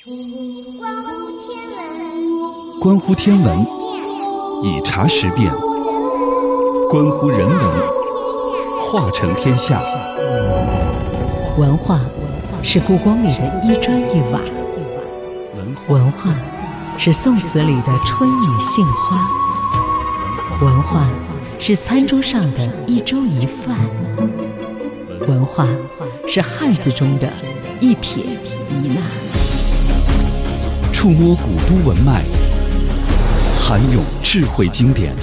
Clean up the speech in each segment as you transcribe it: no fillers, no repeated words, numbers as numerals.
关乎天文，以察时变；关乎人文，化成天下。 文化是故宫里的一砖一瓦，文化是宋词里的春雨杏花，文化是餐桌上的一粥一饭，文化是汉字中的一撇一捺。 触摸古都文脉，涵涌智慧经典，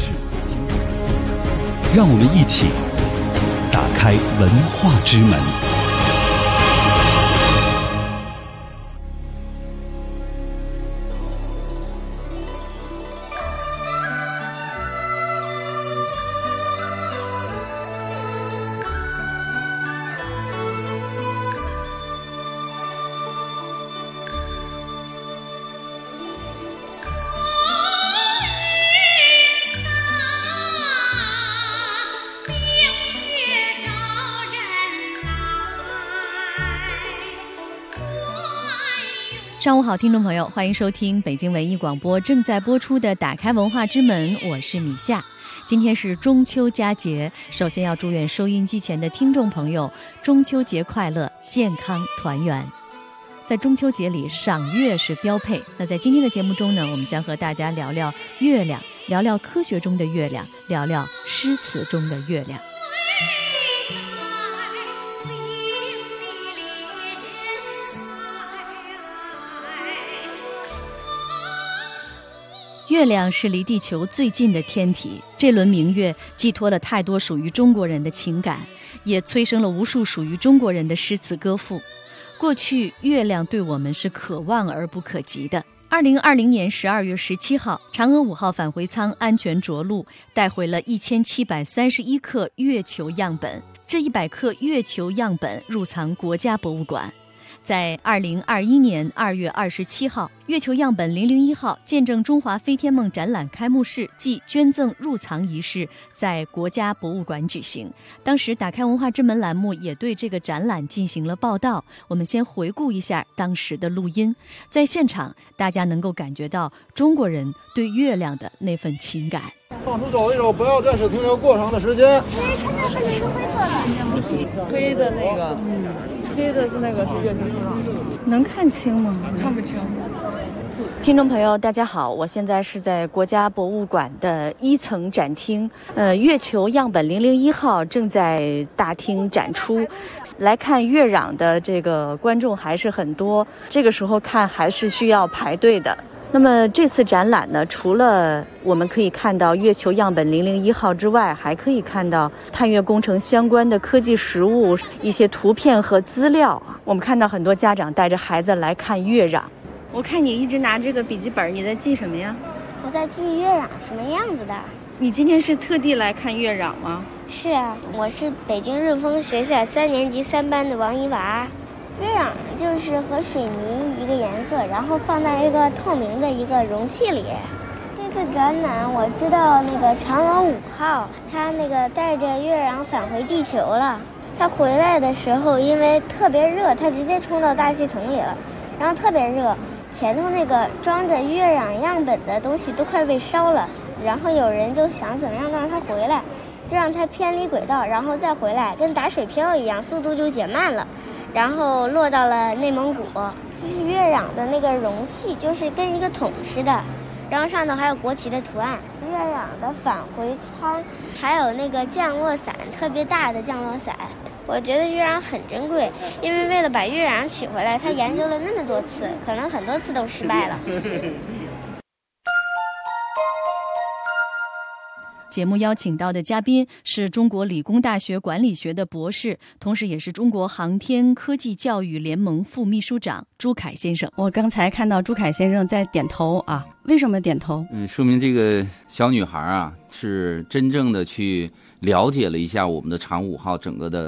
让我们一起打开文化之门。 上午好，听众朋友，欢迎收听北京文艺广播正在播出的打开文化之门，我是米夏。今天是中秋佳节，首先要祝愿收音机前的听众朋友中秋节快乐，健康团圆。在中秋节里，赏月是标配。那在今天的节目中呢，我们将和大家聊聊月亮，聊聊科学中的月亮，聊聊诗词中的月亮。月亮是离地球最近的天体，这轮明月寄托了太多属于中国人的情感，也催生了无数属于中国人的诗词歌赋。过去，月亮对我们是可望而不可及的。2020年12月17号，嫦娥5号返回舱安全着陆，带回了1731克月球样本。这100克月球样本入藏国家博物馆。在2021年2月27号，月球样本001号见证中华飞天梦展览开幕式暨捐赠入藏仪式在国家博物馆举行。当时打开文化之门栏目也对这个展览进行了报道。我们先回顾一下当时的录音，在现场大家能够感觉到中国人对月亮的那份情感。 放出走一走，不要暂时停留过长的时间。 看到是一个灰色的， 黑的那个，黑的是那个是月球上， 能看清吗？ 看不清。 听众朋友大家好，我现在是在国家博物馆的1层展厅，月球样本001号正在大厅展出。来看月壤的这个观众还是很多，这个时候看还是需要排队的。那么这次展览呢，除了我们可以看到月球样本001号之外，还可以看到探月工程相关的科技实物、一些图片和资料。我们看到很多家长带着孩子来看月壤。我看你一直拿这个笔记本，你在记什么呀？ 我在记月壤什么样子的。 你今天是特地来看月壤吗？ 是啊，我是北京润丰学校3年级3班的王一娃。月壤就是和水泥一个颜色，然后放在一个透明的一个容器里。这次展览我知道那个嫦娥5号，它那个带着月壤返回地球了。它回来的时候因为特别热，它直接冲到大气层里了，然后特别热，前头那个装着月壤样本的东西都快被烧了。然后有人就想怎么样让它回来，就让它偏离轨道，然后再回来，跟打水漂一样，速度就减慢了。然后落到了内蒙古，就是月壤的那个容器，就是跟一个桶似的，然后上头还有国旗的图案。月壤的返回舱还有那个降落伞，特别大的降落伞。我觉得月壤很珍贵，因为为了把月壤取回来，他研究了那么多次，可能很多次都失败了。 节目邀请到的嘉宾是中国理工大学管理学的博士，同时也是中国航天科技教育联盟副秘书长朱凯先生。我刚才看到朱凯先生在点头啊，为什么点头？ 说明这个小女孩啊是真正的去了解了一下我们的嫦5号整个的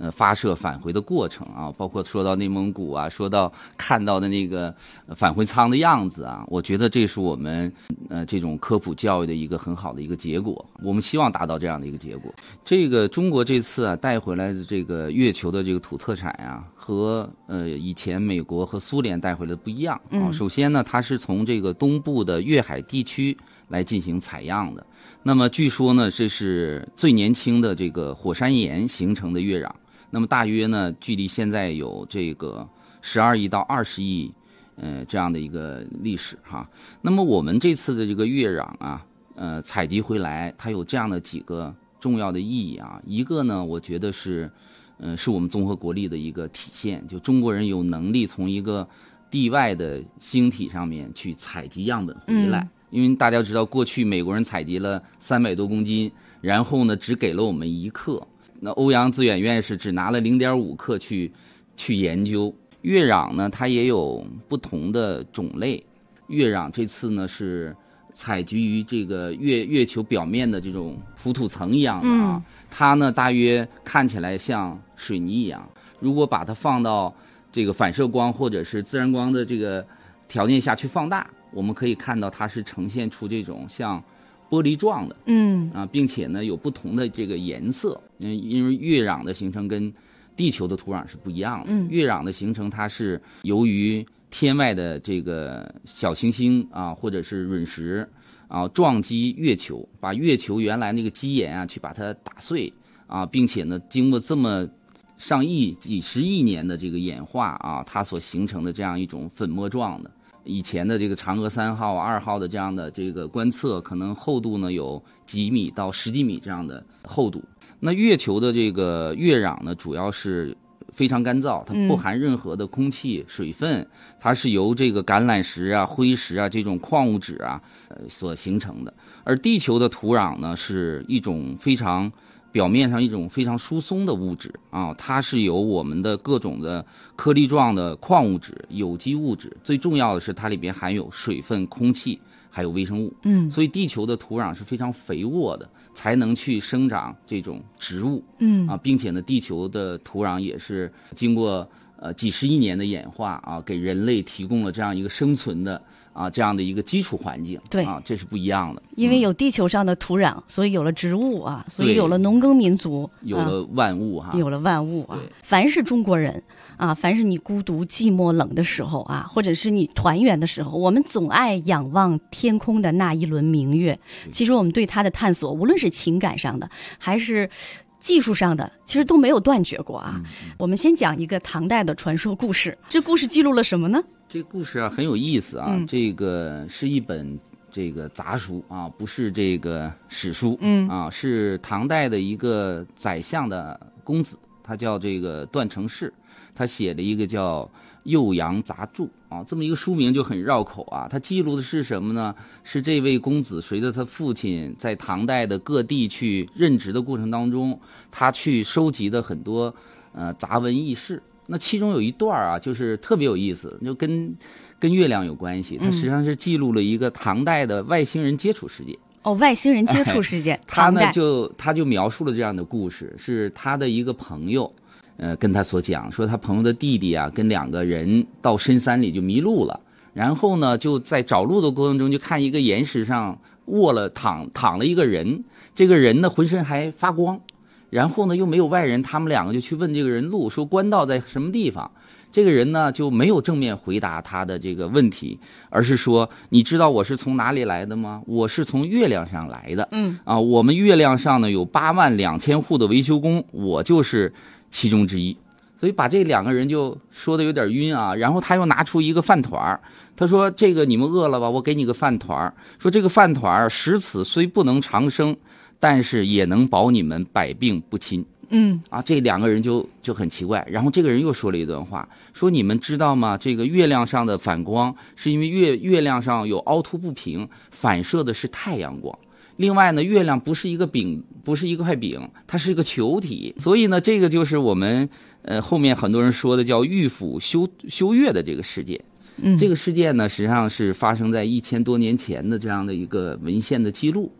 发射返回的过程啊，包括说到内蒙古啊，说到看到的那个返回舱的样子啊，我觉得这是我们这种科普教育的一个很好的一个结果。我们希望达到这样的一个结果。这个中国这次啊带回来的这个月球的这个土特产啊，和以前美国和苏联带回来的不一样啊。首先呢，它是从这个东部的粤海地区来进行采样的。那么据说呢，这是最年轻的这个火山岩形成的月壤。那么大约呢，距离现在有这个12亿到20亿，这样的一个历史哈。那么我们这次的这个月壤啊，采集回来，它有这样的几个重要的意义啊。一个呢，我觉得是我们综合国力的一个体现，就中国人有能力从一个地外的星体上面去采集样本回来。因为大家知道，过去美国人采集了300多公斤，然后呢，只给了我们1克。那欧阳自远院士只拿了0.5克去研究。月壤呢，它也有不同的种类。月壤这次呢是采集于这个月球表面的这种浮土层一样的啊，它呢大约看起来像水泥一样。如果把它放到这个反射光或者是自然光的这个条件下去放大，我们可以看到它是呈现出这种像玻璃状的，并且呢有不同的这个颜色，因为月壤的形成跟地球的土壤是不一样的。月壤的形成它是由于天外的这个小行星啊，或者是陨石啊撞击月球，把月球原来那个基岩啊去把它打碎啊，并且呢经过这么上亿、几十亿年的这个演化啊，它所形成的这样一种粉末状的。以前的这个嫦娥3号、2号的这样的这个观测，可能厚度呢有几米到10几米这样的厚度。那月球的这个月壤呢，主要是非常干燥，它不含任何的空气、水分，它是由这个橄榄石啊、灰石啊这种矿物质啊所形成的。而地球的土壤呢，是一种表面上一种非常疏松的物质啊，它是由我们的各种的颗粒状的矿物质、有机物质，最重要的是它里边含有水分、空气，还有微生物。所以地球的土壤是非常肥沃的，才能去生长这种植物。并且呢，地球的土壤也是经过几十亿年的演化啊，给人类提供了这样一个生存的这样的一个基础环境。 对这是不一样的。 因为有地球上的土壤，所以有了植物啊，所以有了农耕民族， 有了万物哈， 有了万物啊。凡是中国人啊，凡是你孤独、寂寞、冷的时候啊，或者是你团圆的时候，我们总爱仰望天空的那一轮明月。其实我们对它的探索，无论是情感上的，还是技术上的，其实都没有断绝过啊。我们先讲一个唐代的传说故事，这故事记录了什么呢？ 这个故事啊很有意思啊，这个是一本这个杂书啊，不是这个史书，是唐代的一个宰相的公子，他叫这个段成式，他写了一个叫《幼阳杂著》啊，这么一个书名就很绕口啊。他记录的是什么呢？是这位公子随着他父亲在唐代的各地去任职的过程当中，他去收集的很多杂文轶事。那其中有一段啊，就是特别有意思，就跟月亮有关系。它实际上是记录了一个唐代的外星人接触事件。 外星人接触事件， 他就描述了这样的故事，是他的一个朋友，跟他所讲，说他朋友的弟弟啊，跟2个人到深山里就迷路了，然后呢，就在找路的过程中，就看一个岩石上躺了一个人，这个人呢浑身还发光。然后呢，又没有外人，他们2个就去问这个人路，说官道在什么地方？这个人呢就没有正面回答他的这个问题，而是说：“你知道我是从哪里来的吗？我是从月亮上来的。我们月亮上呢有82000户的维修工，我就是其中之一。”所以把这2个人就说的有点晕啊。然后他又拿出一个饭团，他说：“这个你们饿了吧？我给你个饭团。说这个饭团食此虽不能长生，但是也能保你们百病不侵。”这2个人就很奇怪。然后这个人又说了一段话，说：“你们知道吗？这个月亮上的反光是因为月亮上有凹凸不平，反射的是太阳光。另外呢，月亮不是一个饼，不是一块饼，它是一个球体。所以呢，这个就是我们后面很多人说的叫玉府修月的这个事件。这个事件呢，实际上是发生在1000多年前的这样的一个文献的记录。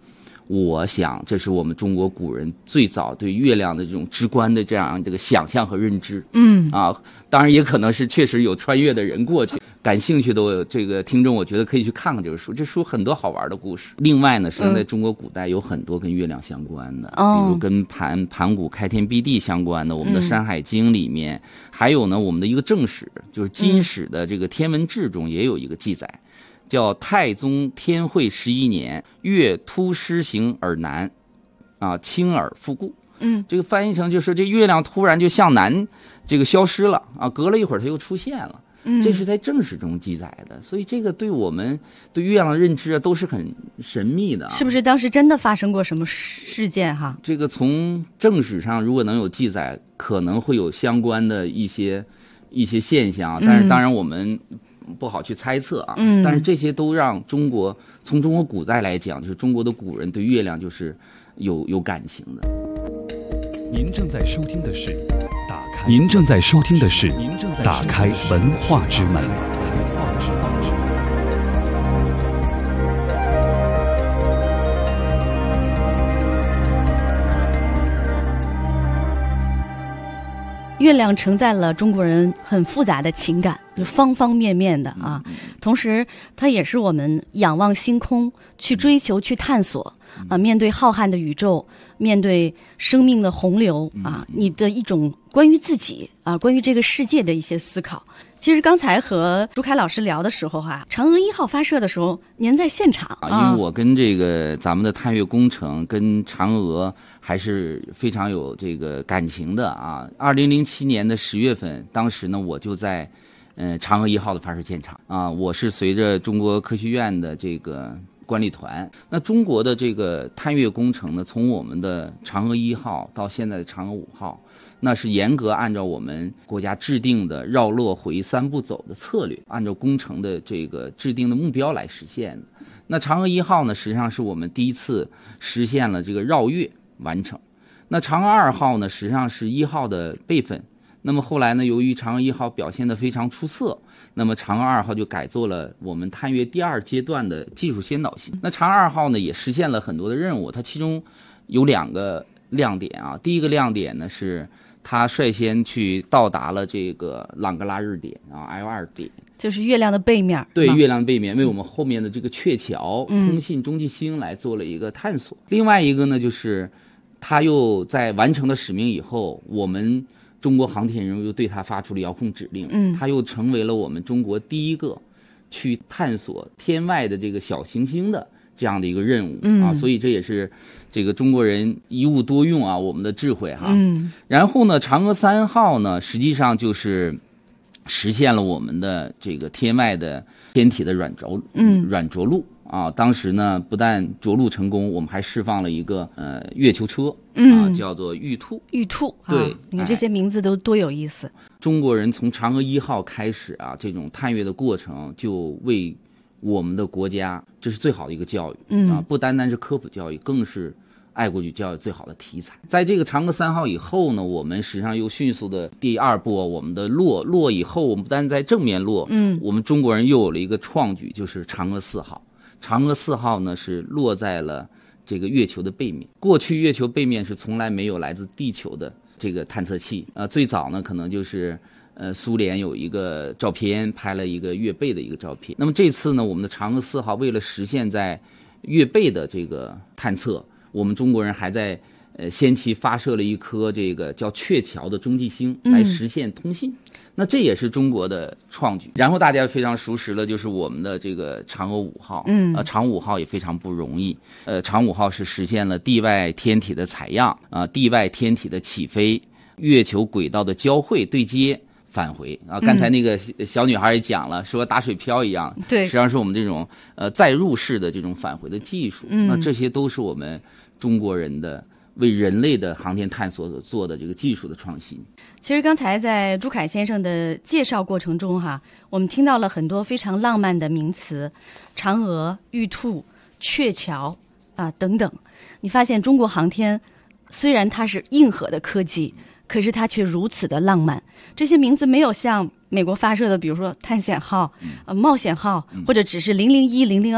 我想这是我们中国古人最早对月亮的这种直观的这个想象和认知。当然也可能是确实有穿越的人过去。感兴趣的这个听众，我觉得可以去看看这个书，这书很多好玩的故事。另外呢，实际上在中国古代有很多跟月亮相关的，比如跟盘古开天辟地相关的，我们的《山海经》里面，还有呢我们的一个正史，就是金史的这个天文志中也有一个记载。叫太宗天会11年，月突失行而南，清而复故。这个翻译成就是这月亮突然就向南这个消失了啊，隔了一会儿它又出现了。这是在正史中记载的，所以这个对我们对月亮的认知都是很神秘的。 是不是当时真的发生过什么事件哈？ 这个从正史上如果能有记载，可能会有相关的一些现象，但是当然我们不好去猜测啊，但是这些都让从中国古代来讲，就是中国的古人对月亮就是有感情的。 您正在收听的是打开文化之门。 月亮承载了中国人很复杂的情感，就方方面面的啊。同时，它也是我们仰望星空、去追求、去探索啊。面对浩瀚的宇宙，面对生命的洪流啊，你的一种关于自己啊，关于这个世界的一些思考。其实刚才和朱凯老师聊的时候嫦娥1号发射的时候，您在现场因为我跟这个咱们的探月工程跟嫦娥还是非常有这个感情的啊。2007年的10月份，当时呢我就在嫦娥1号的发射现场啊，我是随着中国科学院的这个管理团。那中国的这个探月工程呢，从我们的嫦娥1号到现在的嫦娥5号，那是严格按照我们国家制定的绕落回3步走的策略，按照工程的这个制定的目标来实现的。那嫦娥1号呢，实际上是我们第一次实现了这个绕月完成。那嫦娥2号呢，实际上是1号的备份。那么后来呢，由于嫦娥1号表现得非常出色，那么嫦娥2号就改做了我们探月第2阶段的技术先导型。那嫦娥2号呢，也实现了很多的任务，它其中有2个亮点啊。第一个亮点呢是它率先去到达了这个朗格拉日点L2点， 就是月亮的背面。 对，月亮的背面为我们后面的这个鹊桥通信中继星来做了一个探索。另外一个呢，就是它又在完成了使命以后，我们中国航天人又对它发出了遥控指令，它又成为了我们中国第一个去探索天外的这个小行星的这样的一个任务啊，所以这也是这个中国人一物多用啊，我们的智慧哈。然后呢，嫦娥3号呢，实际上就是实现了我们的这个天外的天体的软着陆啊。当时呢，不但着陆成功，我们还释放了一个月球车叫做玉兔。玉兔，对， 你看这些名字都多有意思。 中国人从嫦娥1号开始啊，这种探月的过程就为我们的国家，这是最好的一个教育不单单是科普教育，更是爱国主义教育最好的题材。在这个嫦娥3号以后呢，我们实际上又迅速的第2步，我们的落以后，我们不但在正面落，我们中国人又有了一个创举，就是嫦娥4号。嫦娥4号呢是落在了这个月球的背面。过去月球背面是从来没有来自地球的这个探测器最早呢可能就是苏联有一个照片拍了一个月背的一个照片。那么这次呢，我们的嫦娥4号为了实现在月背的这个探测，我们中国人还在先期发射了一颗这个叫鹊桥的中继星来实现通信。那这也是中国的创举。然后大家非常熟识了，就是我们的这个嫦娥5号嫦娥5号也非常不容易。嫦娥5号是实现了地外天体的采样地外天体的起飞，月球轨道的交汇对接返回刚才那个小女孩也讲了，说打水漂一样， 对， 实际上是我们这种载入式的这种返回的技术那这些都是我们中国人的为人类的航天探索所做的这个技术的创新。 其实刚才在朱凯先生的介绍过程中我们听到了很多非常浪漫的名词，嫦娥、玉兔、鹊桥等等。你发现中国航天虽然它是硬核的科技，可是它却如此的浪漫。这些名字没有像美国发射的比如说探险号冒险号或者只是001、002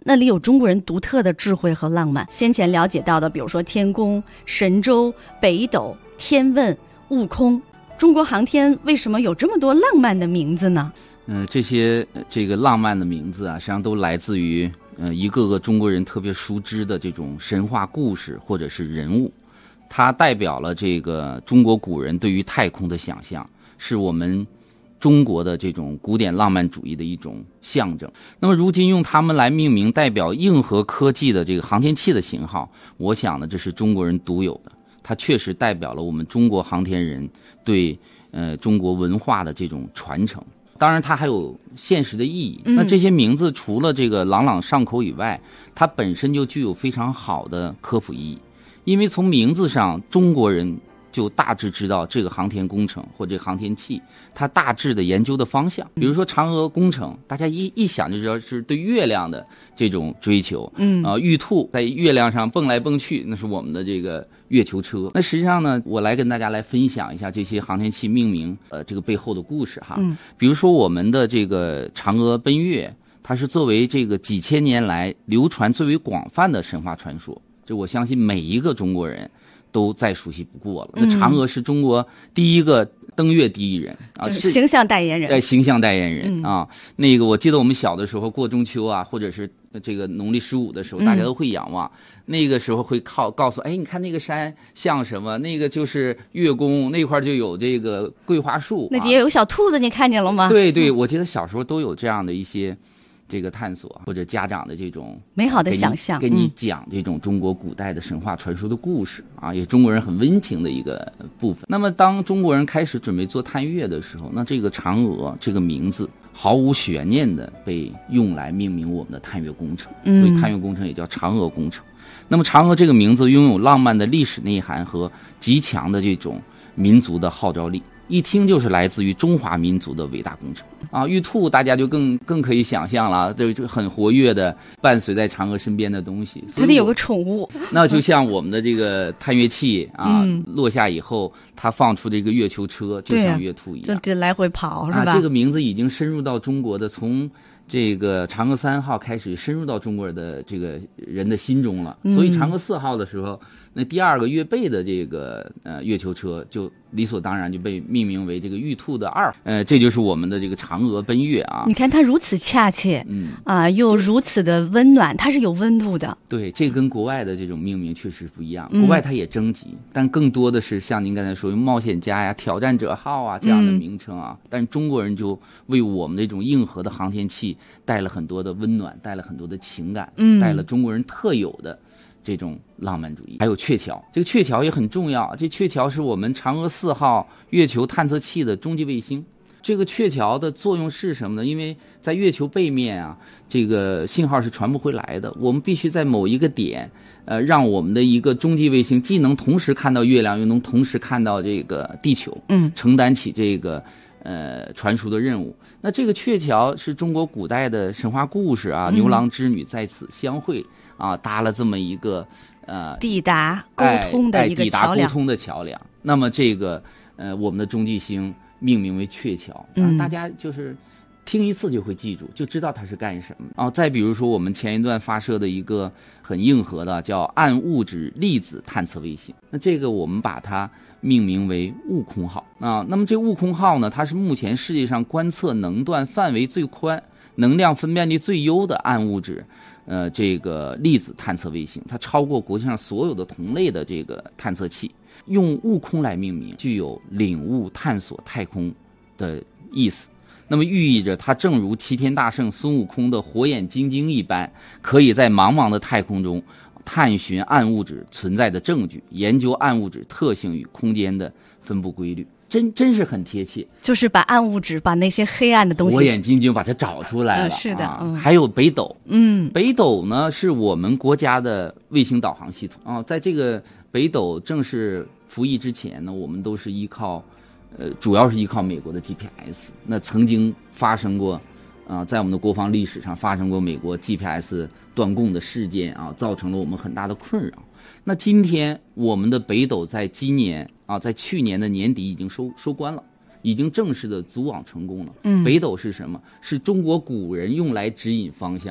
那里有中国人独特的智慧和浪漫。先前了解到的，比如说天宫、神舟、北斗、天问、悟空，中国航天为什么有这么多浪漫的名字呢？ 这些这个浪漫的名字啊，实际上都来自于一个个中国人特别熟知的这种神话故事或者是人物，它代表了这个中国古人对于太空的想象，是我们中国的这种古典浪漫主义的一种象征。那么如今用它们来命名代表硬核科技的这个航天器的型号，我想呢，这是中国人独有的，它确实代表了我们中国航天人对中国文化的这种传承。当然它还有现实的意义，那这些名字除了这个朗朗上口以外，它本身就具有非常好的科普意义。因为从名字上，中国人就大致知道这个航天工程或者航天器它大致的研究的方向。比如说嫦娥工程，大家一想就知道是对月亮的这种追求。玉兔在月亮上蹦来蹦去，那是我们的这个月球车。那实际上呢，我来跟大家来分享一下这些航天器命名这个背后的故事哈。比如说我们的这个嫦娥奔月，它是作为这个几千年来流传最为广泛的神话传说，这我相信每一个中国人都再熟悉不过了。那嫦娥是中国第一个登月第一人啊， 是形象代言人。 形象代言人啊。那个我记得我们小的时候过中秋啊，或者是这个农历15的时候，大家都会仰望。那个时候会告诉，哎，你看那个山像什么？那个就是月宫，那块就有这个桂花树。 那底下有小兔子，你看见了吗？ 对，我记得小时候都有这样的一些这个探索，或者家长的这种美好的想象， 给你讲这种中国古代的神话传说的故事啊，也是中国人很温情的一个部分。那么当中国人开始准备做探月的时候，那这个嫦娥这个名字毫无悬念的被用来命名我们的探月工程，所以探月工程也叫嫦娥工程。那么嫦娥这个名字拥有浪漫的历史内涵和极强的这种民族的号召力，一听就是来自于中华民族的伟大工程啊！玉兔大家就更可以想象了，这就很活跃的伴随在嫦娥身边的东西。 它得有个宠物， 那就像我们的这个探月器啊，落下以后，它放出这个月球车，就像月兔一样， 就来回跑，是吧？ 这个名字已经深入到中国的，从这个嫦娥3号开始深入到中国的这个人的心中了。所以嫦娥4号的时候，那第二个月备的这个月球车就理所当然就被命名为这个玉兔的2。这就是我们的这个嫦娥奔月啊。 你看它如此恰切，又如此的温暖，它是有温度的。 对，这跟国外的这种命名确实不一样。国外它也征集，但更多的是像您刚才说用冒险家呀、挑战者号啊这样的名称啊。但中国人就为我们这种硬核的航天器带了很多的温暖，带了很多的情感，带了中国人特有的这种浪漫主义。还有鹊桥，这个鹊桥也很重要。这鹊桥是我们嫦娥4号月球探测器的中继卫星。这个鹊桥的作用是什么呢？因为在月球背面啊，这个信号是传不回来的，我们必须在某一个点，让我们的一个中继卫星既能同时看到月亮，又能同时看到这个地球，承担起这个传输的任务。那这个鹊桥是中国古代的神话故事啊，牛郎织女在此相会啊，搭了这么一个抵达沟通的一个桥梁。 那么这个我们的中继星命名为鹊桥，大家就是听一次就会记住，就知道它是干什么。再比如说我们前一段发射的一个很硬核的叫暗物质粒子探测卫星，那这个我们把它命名为悟空号啊。那么这悟空号呢，它是目前世界上观测能段范围最宽、能量分辨率最优的暗物质这个粒子探测卫星，它超过国际上所有的同类的这个探测器。用悟空来命名，具有领悟探索太空的意思。那么寓意着它正如齐天大圣孙悟空的火眼金睛一般，可以在茫茫的太空中探寻暗物质存在的证据，研究暗物质特性与空间的分布规律。真是很贴切， 就是把暗物质，把那些黑暗的东西， 火眼金睛把它找出来了。 是的， 还有北斗，北斗呢是我们国家的卫星导航系统啊。在这个北斗正式服役之前呢，我们都是主要是依靠美国的 GPS。那曾经发生过在我们的国防历史上发生过美国 GPS 断供的事件啊，造成了我们很大的困扰。那今天我们的北斗在今年在去年的年底已经收官了，已经正式的组网成功了。北斗是什么？是中国古人用来指引方向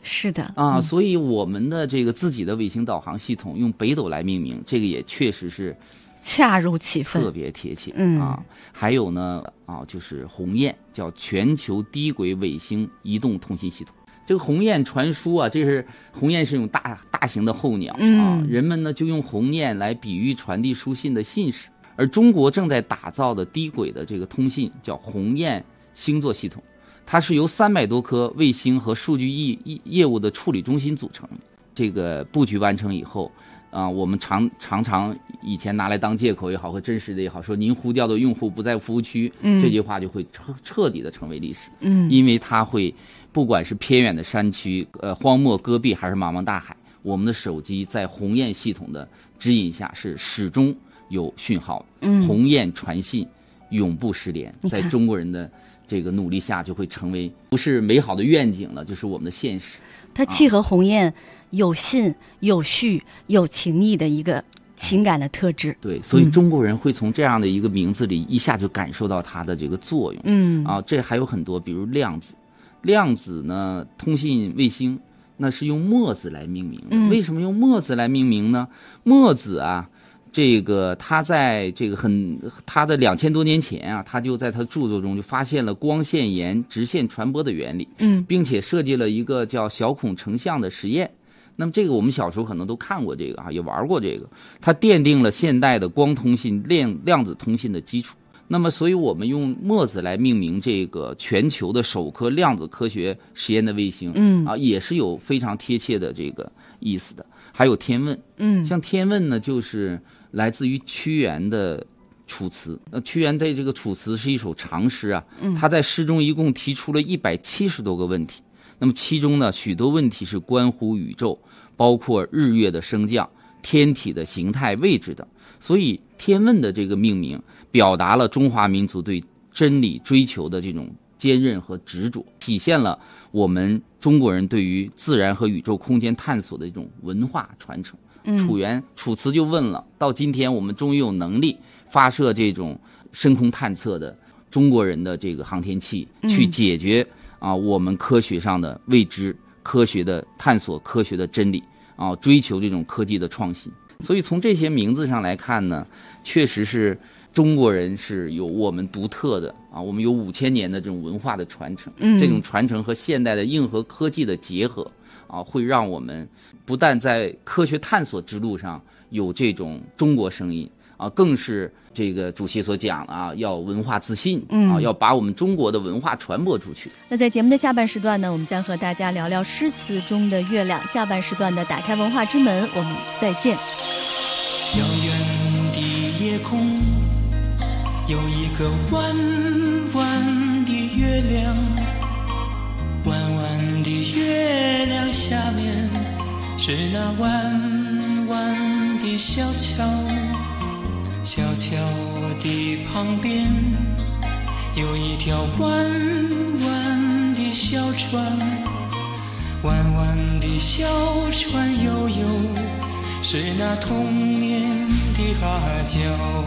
是的啊，所以我们的这个自己的卫星导航系统用北斗来命名，这个也确实是恰如其分， 特别贴切。还有呢就是鸿雁，叫全球低轨卫星移动通信系统。这个鸿雁传书啊，这是鸿雁是一种大型的候鸟啊，人们呢就用鸿雁来比喻传递书信的信使。而中国正在打造的低轨的这个通信叫鸿雁星座系统，它是由300多颗卫星和数据业务的处理中心组成。这个布局完成以后我们常以前拿来当借口也好，或真实的也好，说您呼叫的用户不在服务区，这句话就会彻底的成为历史。因为它会不管是偏远的山区、荒漠戈壁还是茫茫大海，我们的手机在鸿雁系统的指引下是始终有讯号。鸿雁传信永不失联，在中国人的这个努力下，就会成为不是美好的愿景了，就是我们的现实。 它契合鸿雁有信、有序、有情谊的一个情感的特质。 对，所以中国人会从这样的一个名字里一下就感受到它的这个作用。这还有很多，比如量子。量子呢，通信卫星那是用墨子来命名的。为什么用墨子来命名呢？墨子啊，这个他在这个他的2000多年前啊，他就在他著作中就发现了光线沿直线传播的原理，并且设计了一个叫小孔成像的实验。那么这个我们小时候可能都看过这个也玩过这个，它奠定了现代的光通信、量子通信的基础。那么所以我们用墨子来命名这个全球的首颗量子科学实验的卫星，也是有非常贴切的这个意思的。还有天问，像天问呢，就是来自于屈原的楚辞。屈原在这个楚辞是一首长诗啊，他在诗中一共提出了170多个问题。那么其中呢，许多问题是关乎宇宙，包括日月的升降、天体的形态、位置等。所以天问的这个命名，表达了中华民族对真理追求的这种坚韧和执着，体现了我们中国人对于自然和宇宙空间探索的一种文化传承。楚辞就问了，到今天我们终于有能力发射这种深空探测的中国人的这个航天器，去解决我们科学上的未知，科学的探索，科学的真理追求这种科技的创新。所以从这些名字上来看呢，确实是中国人是有我们独特的我们有5000年的这种文化的传承。这种传承和现代的硬核科技的结合会让我们不但在科学探索之路上有这种中国声音更是这个主席所讲的要文化自信要把我们中国的文化传播出去。 那在节目的下半时段呢，我们将和大家聊聊诗词中的月亮。下半时段的打开文化之门，我们再见。 遥远的夜空有一个弯弯的月亮，弯弯的月亮下面是那弯弯的小桥，小桥的旁边有一条弯弯的小船，弯弯的小船悠悠，是那童年的阿娇。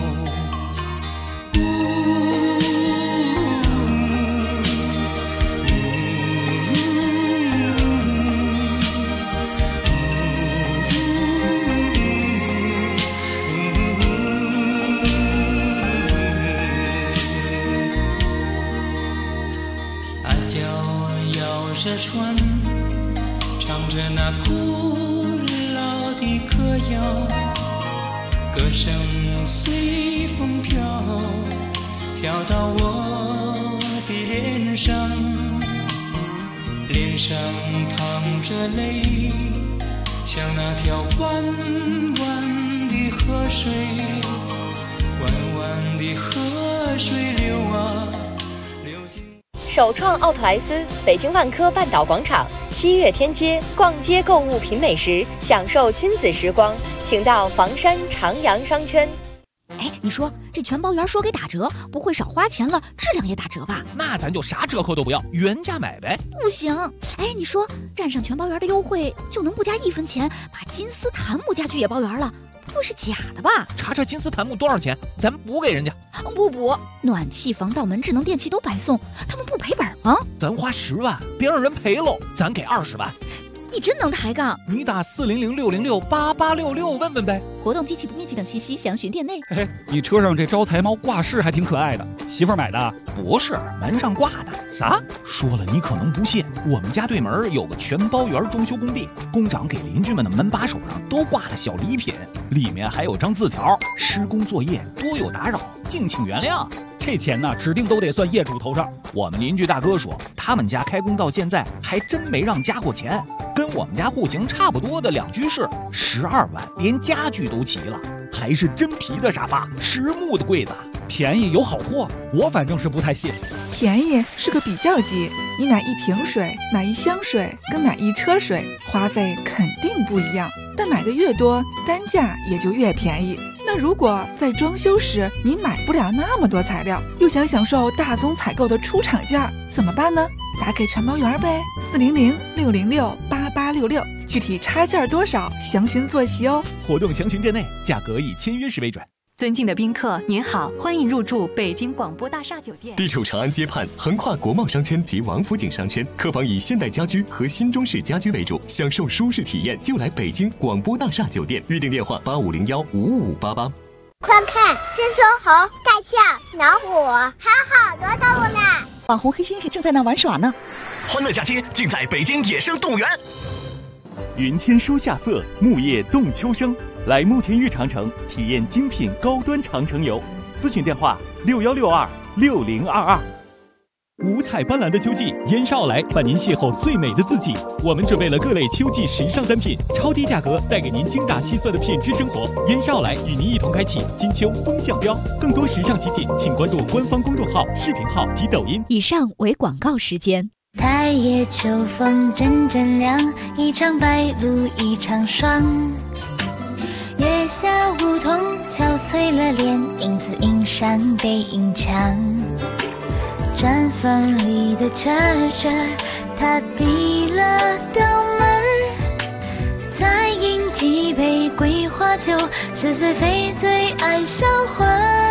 着船，唱着那古老的歌谣，歌声随风飘，飘到我的脸上，脸上淌着泪，像那条弯弯的河水，弯弯的河水流啊流进。 首创奥特莱斯，北京万科半岛广场，西岳天街，逛街购物品美食，享受亲子时光，请到房山长阳商圈。 哎，你说这全包圆说给打折，不会少花钱了，质量也打折吧？ 那咱就啥折扣都不要，原价买呗。 不行，哎，你说占上全包圆的优惠，就能不加1分钱把金丝檀木家具也包圆了？不会是假的吧？ 查查金丝檀木多少钱，咱补给人家。 不补，暖气、防盗门、智能电器都白送，他们不赔本吗？ 咱花10万，别让人赔喽，咱给20万。 你真能抬杠！ 你打400-606-8866问问呗。 活动、机器不面积等信息详询店内。 嘿，你车上这招财猫挂饰还挺可爱的，媳妇儿买的？ 不是，门上挂的。 啥？ 说了你可能不信，我们家对门有个全包园装修工地，工长给邻居们的门把手上都挂了小礼品，里面还有张字条：施工作业多有打扰，敬请原谅。 这钱呢，指定都得算业主头上。 我们邻居大哥说，他们家开工到现在还真没让加过钱，跟我们家户型差不多的2居室，12万，连家具都齐了，还是真皮的沙发，实木的柜子， 便宜有好货，我反正是不太信。 便宜是个比较级，你买1瓶水、买1箱水跟买1车水，花费肯定不一样，但买的越多，单价也就越便宜。那如果在装修时你买不了那么多材料，又想享受大宗采购的出厂价，怎么办呢？打给全包园呗，400-606-8866，具体差价多少，详询坐席哦。 活动详询店内，价格以签约时为准。 尊敬的宾客，您好，欢迎入住北京广播大厦酒店。 地处长安街畔，横跨国贸商圈及王府井商圈，客房以现代家居和新中式家居为主，享受舒适体验就来北京广播大厦酒店。预订电话8501-55588。 快看，这说猴、大象、老虎，还有好多动物呢。 网红黑猩猩正在那玩耍呢。 欢乐假期尽在北京野生动物园。 云天书夏色，木叶动秋声。来慕田峪长城体验精品高端长城游，咨询电话6162-6022。五彩斑斓的秋季，燕少来伴您邂逅最美的自己。我们准备了各类秋季时尚单品，超低价格带给您精打细算的品质生活。燕少来与您一同开启金秋风向标，更多时尚奇迹，请关注官方公众号、视频号及抖音。 以上为广告时间。 太夜秋风阵阵凉，一场白露一场霜。月下梧桐憔悴了脸，影子映上背影墙。毡房里的车车，他递了刀门儿，再饮几杯桂花酒，似是非最爱笑话。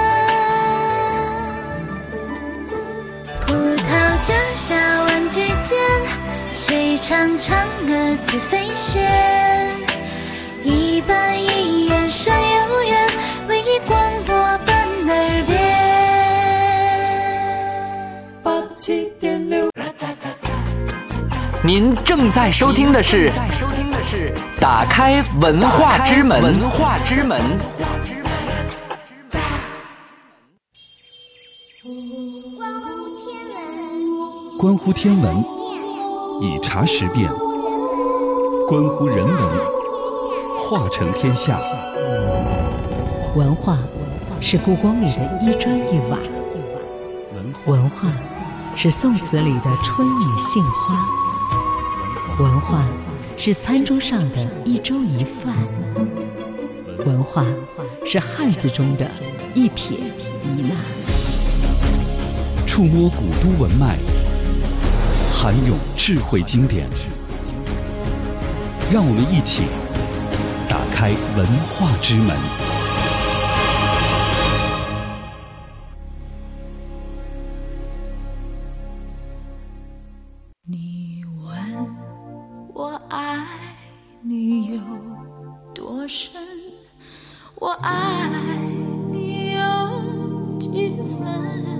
葡萄架下玩具间，谁唱唱歌子飞仙？一板一眼山有缘，为你广播伴耳边。87.6。 您正在收听的是打开文化之门。 关乎天文，以茶识辨；关乎人文，化成天下。 文化是故宫里的一砖一瓦，文化是宋词里的春雨杏花，文化是餐桌上的一粥一饭，文化是汉字中的一撇一捺。 触摸古都文脉，涵涌智慧经典，让我们一起打开文化之门。 你问我爱你有多深，我爱你有几分，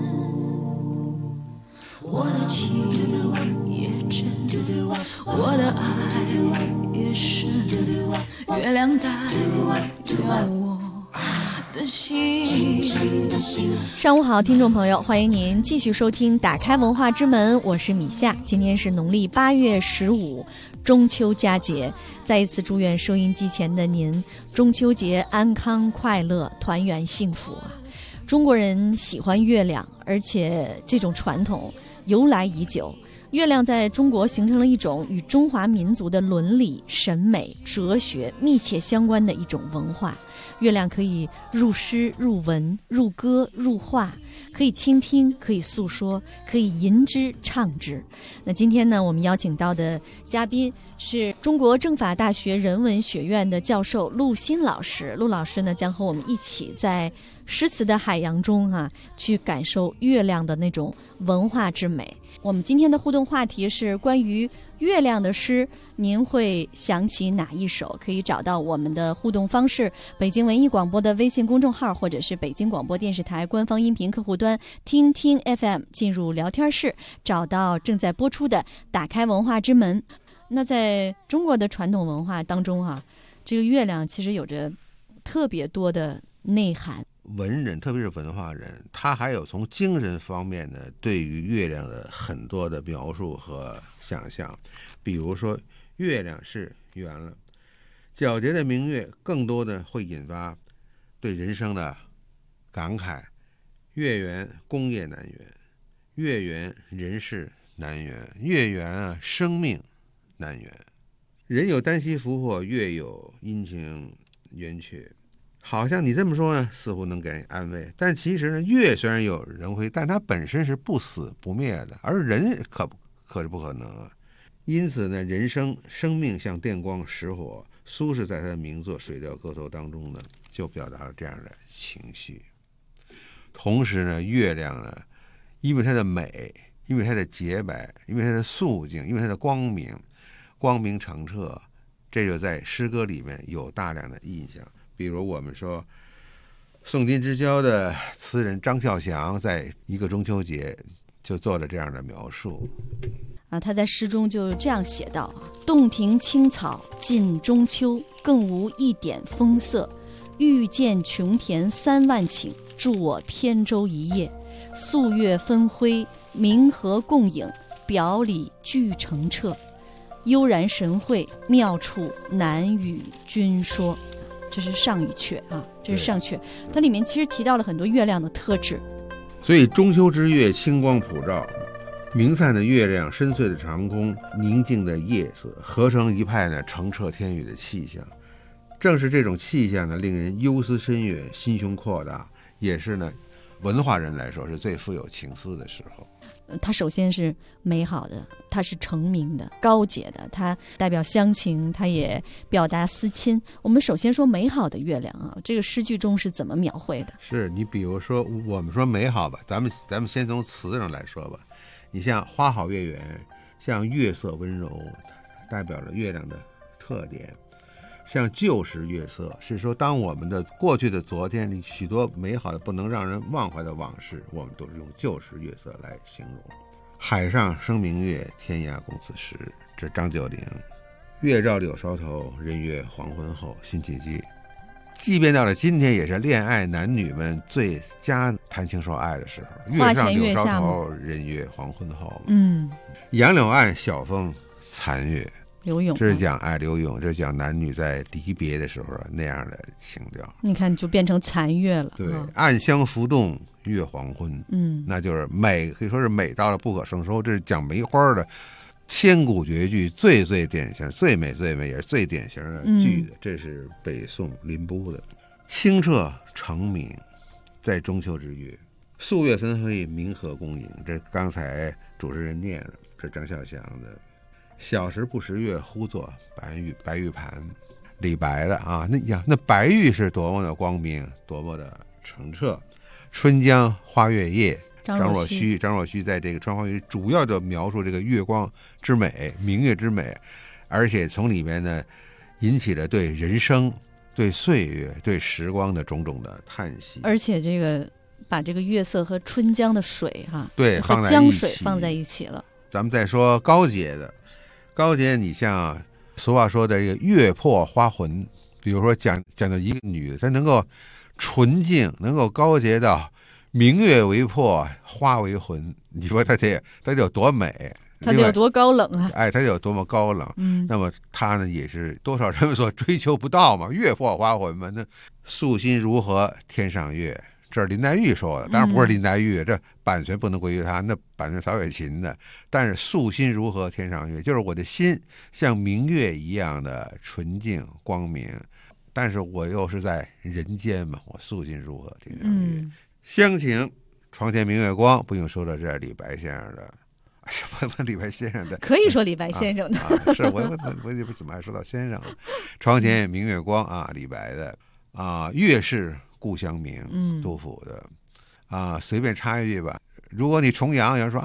我的情也真，我的爱也深，月亮代表我的心。 上午好，听众朋友，欢迎您继续收听打开文化之门，我是米夏。今天是农历8月15，中秋佳节，再一次祝愿收音机前的您中秋节安康快乐，团圆幸福啊！中国人喜欢月亮，而且这种传统由来已久。月亮在中国形成了一种与中华民族的伦理、审美、哲学密切相关的一种文化。月亮可以入诗、入文、入歌、入画，可以倾听，可以诉说，可以吟之、唱之。那今天呢，我们邀请到的嘉宾是中国政法大学人文学院的教授陆欣老师。陆老师呢，将和我们一起在诗词的海洋中去感受月亮的那种文化之美。 我们今天的互动话题是关于月亮的诗，您会想起哪一首？可以找到我们的互动方式，北京文艺广播的微信公众号，或者是北京广播电视台官方音频客户端听听 FM， 进入聊天室，找到正在播出的打开文化之门。那在中国的传统文化当中啊，这个月亮其实有着特别多的内涵。 文人特别是文化人，他还有从精神方面呢对于月亮的很多的描述和想象。比如说月亮是圆了，皎洁的明月更多的会引发对人生的感慨。月圆功业难圆，月圆人事难圆，月圆啊生命难圆。人有旦夕福祸，月有阴晴圆缺。好像你这么说呢，似乎能给人安慰，但其实呢，月虽然有人会，但它本身是不死不灭的，而人可是不可能啊。因此呢，生命像电光石火。苏轼在他的名作《水调歌头》当中呢，就表达了这样的情绪。同时呢，月亮呢，因为它的美，因为它的洁白，因为它的肃静，因为它的光明澄澈，这就在诗歌里面有大量的印象。比如我们说宋金之交的词人张孝祥在一个中秋节就做了这样的描述啊，他在诗中就这样写道：洞庭青草近中秋，更无一点风色。欲见琼田3万顷，助我扁舟一叶。素月分辉，明和共影，表里俱澄澈。悠然神会，妙处难与君说。这是上一阙啊，这是上阙，它里面其实提到了很多月亮的特质。 所以中秋之月清光普照，明灿的月亮，深邃的长空，宁静的夜色，合成一派呢澄澈天宇的气象。正是这种气象呢，令人忧思深远，心胸扩大，也是呢文化人来说是最富有情思的时候。 它首先是美好的，它是澄明的、高洁的，它代表乡情，它也表达思亲。我们首先说美好的月亮啊，这个诗句中是怎么描绘的？ 是你比如说我们说美好吧，咱们先从词上来说吧。你像花好月圆，像月色温柔，代表了月亮的特点。像旧时月色，是说当我们的过去的昨天里许多美好的不能让人忘怀的往事，我们都是用旧时月色来形容。海上生明月，天涯共此时，这张九龄。月照柳梢头，人约黄昏后，辛弃疾。即便到了今天，也是恋爱男女们最佳谈情说爱的时候。月上柳梢头，人约黄昏后。杨柳岸，晓风残月。 柳永， 这是讲柳永，这是讲男女在离别的时候那样的情调。 你看，就变成残月了。 对，暗香浮动，月黄昏。那就是美，可以说是美到了不可胜收。这是讲梅花的千古绝句，最典型、最美、也是最典型的句子。这是北宋林逋的。清澈澄明，在中秋之月，素月分辉，明和共影。这刚才主持人念了，这张孝祥的。小时不识月，呼作白玉盘。李白的啊，那白玉是多么的光明，多么的澄澈。春江花月夜，张若虚在这个《春花月》主要的描述这个月光之美，明月之美，而且从里面呢引起了对人生、对岁月、对时光的种种的叹息。 而且这个把这个月色和春江的水对和江水放在一起了。 咱们再说高洁的。高洁，你像俗话说的这个月破花魂，比如说讲到一个女的，她能够纯净，能够高洁到明月为破，花为魂，你说她得有多美， 她得有多高冷啊！ 她得有多么高冷。那么她呢，也是多少人所追求不到嘛，月破花魂嘛。那素心如何天上月？这是林黛玉说的，当然不是林黛玉，这版权不能归于她，那版权曹雪芹的。但是素心如何天上月，就是我的心像明月一样的纯净光明，但是我又是在人间嘛，我素心如何天上月。乡情床前明月光，不用说到这李白先生的，问李白先生的， 可以说李白先生的， 是我怎么还说到先生了？床前明月光啊，李白的啊，月是故乡明，杜甫的啊，随便插一句吧。如果你重阳，有人说啊，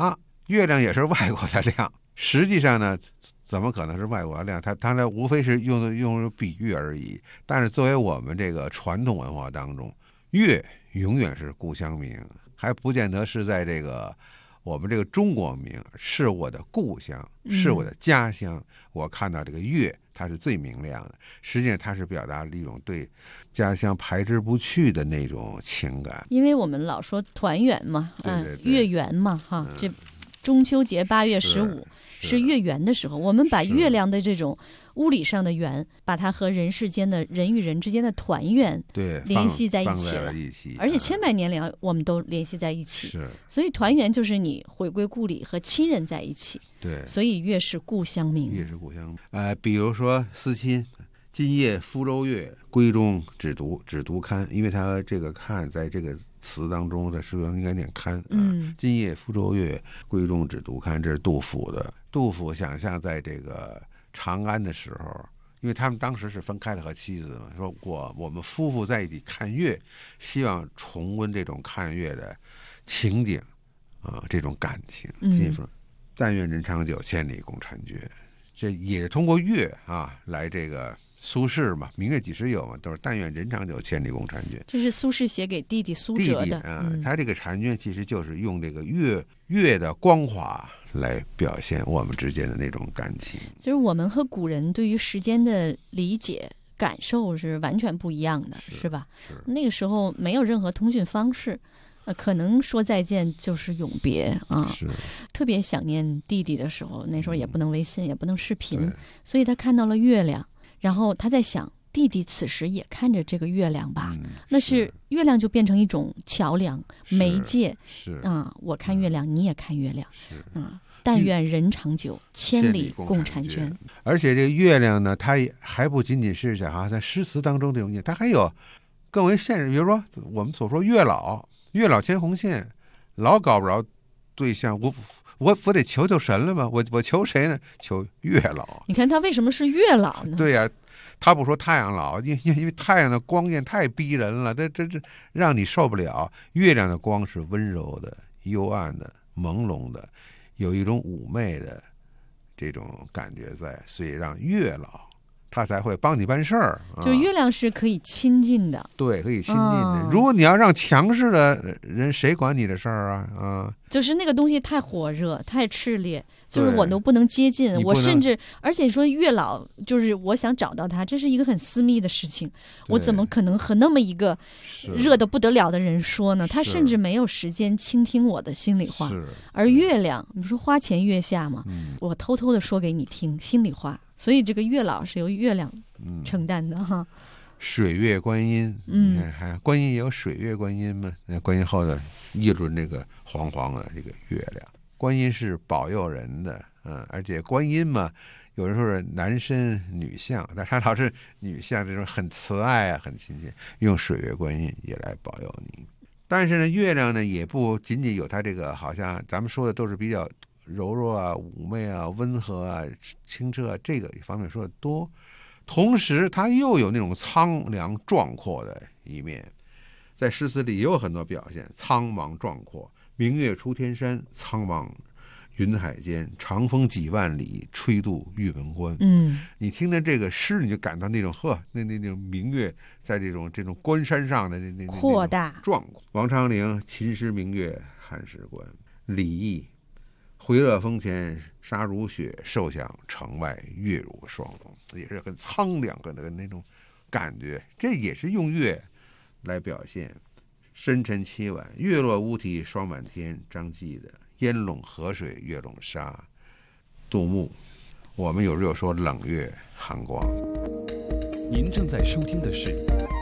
月亮也是外国的亮，实际上呢，怎么可能是外国的亮？它呢无非是用比喻而已。但是作为我们这个传统文化当中，月永远是故乡明，还不见得是在这个我们这个中国明，是我的故乡，是我的家乡。我看到这个月，它是最明亮的。实际上，它是表达了一种对家乡排之不去的那种情感。 因为我们老说团圆嘛，月圆嘛，哈，这中秋节8月15是月圆的时候，我们把月亮的这种物理上的圆，把它和人世间的人与人之间的团圆联系在一起了，而且千百年来我们都联系在一起。是，所以团圆就是你回归故里和亲人在一起。对，所以月是故乡明。 月是故乡明。比如说思亲，今夜鄜州月，闺中只独看，因为他这个看在这个词当中的是应该念看。今夜鄜州月，闺中只独看，这是杜甫的。杜甫想象在这个长安的时候，因为他们当时是分开了和妻子嘛，说我们夫妇在一起看月，希望重温这种看月的情景这种感情。但愿人长久，千里共婵娟。这也是通过月来这个苏轼嘛，明月几时有嘛，都是但愿人长久，千里共婵娟。 这是苏轼写给弟弟苏辙的。 他这个婵娟其实就是用这个月的光华来表现我们之间的那种感情。 就是我们和古人对于时间的理解感受是完全不一样的，是吧？那个时候没有任何通讯方式。可能说再见就是永别啊！特别想念弟弟的时候，那时候也不能微信，也不能视频，所以他看到了月亮，然后他在想，弟弟此时也看着这个月亮吧？那是月亮就变成一种桥梁、媒介。我看月亮，你也看月亮。但愿人长久，千里共婵娟。 而且这个月亮呢，它还不仅仅是在诗词当中这种，它还有更为现实，比如说我们所说月老牵红线，老搞不着对象，我得求神了吗？我求谁呢？求月老。 你看他为什么是月老呢？ 对呀，他不说太阳老，因为太阳的光线太逼人了，这让你受不了。月亮的光是温柔的、幽暗的、朦胧的，有一种妩媚的这种感觉在，所以让月老他才会帮你办事儿。 就是月亮是可以亲近的， 对，可以亲近的。如果你要让强势的人，谁管你的事儿啊？ 就是那个东西太火热、太炽烈，就是我都不能接近。我甚至，而且说月老，就是我想找到他，这是一个很私密的事情，我怎么可能和那么一个热得不得了的人说呢？他甚至没有时间倾听我的心里话。而月亮，你不说花前月下吗？我偷偷的说给你听心里话。所以这个月老是由月亮承担的哈。 水月观音，观音也有水月观音嘛？观音后的一轮这个黄黄的这个月亮，观音是保佑人的，而且观音嘛，有人说是男身女相，但他老是女相，这种很慈爱很亲切，用水月观音也来保佑你。但是呢，月亮呢也不仅仅有它这个，好像咱们说的都是比较柔弱妩媚温和清澈这个方面说的多，同时它又有那种苍凉壮阔的一面，在诗词里也有很多表现。苍茫壮阔，明月出天山，苍茫云海间，长风几万里，吹度玉门关。你听的这个诗，你就感到那种那种明月在这种关山上的那扩大壮阔。王昌龄秦时明月汉时关，李益回乐峰前沙如雪，受想城外月如霜，也是很苍凉的那种感觉。这也是用月来表现。深沉凄婉，月落乌啼霜满天，张继的烟笼河水月笼沙。杜牧，我们有时候说冷月寒光。 您正在收听的是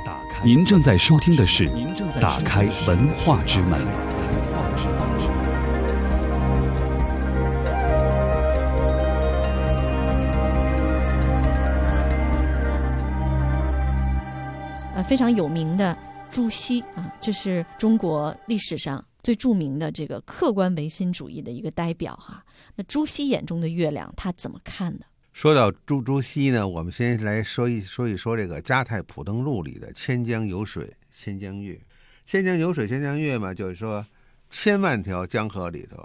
打开文化之门。 非常有名的朱熹这是中国历史上最著名的这个客观唯心主义的一个代表哈。那朱熹眼中的月亮，他怎么看的？ 说到朱熹呢，我们先来说一说这个《迦太普登录》里的“千江有水千江月”。千江有水千江月嘛，就是说千万条江河里头，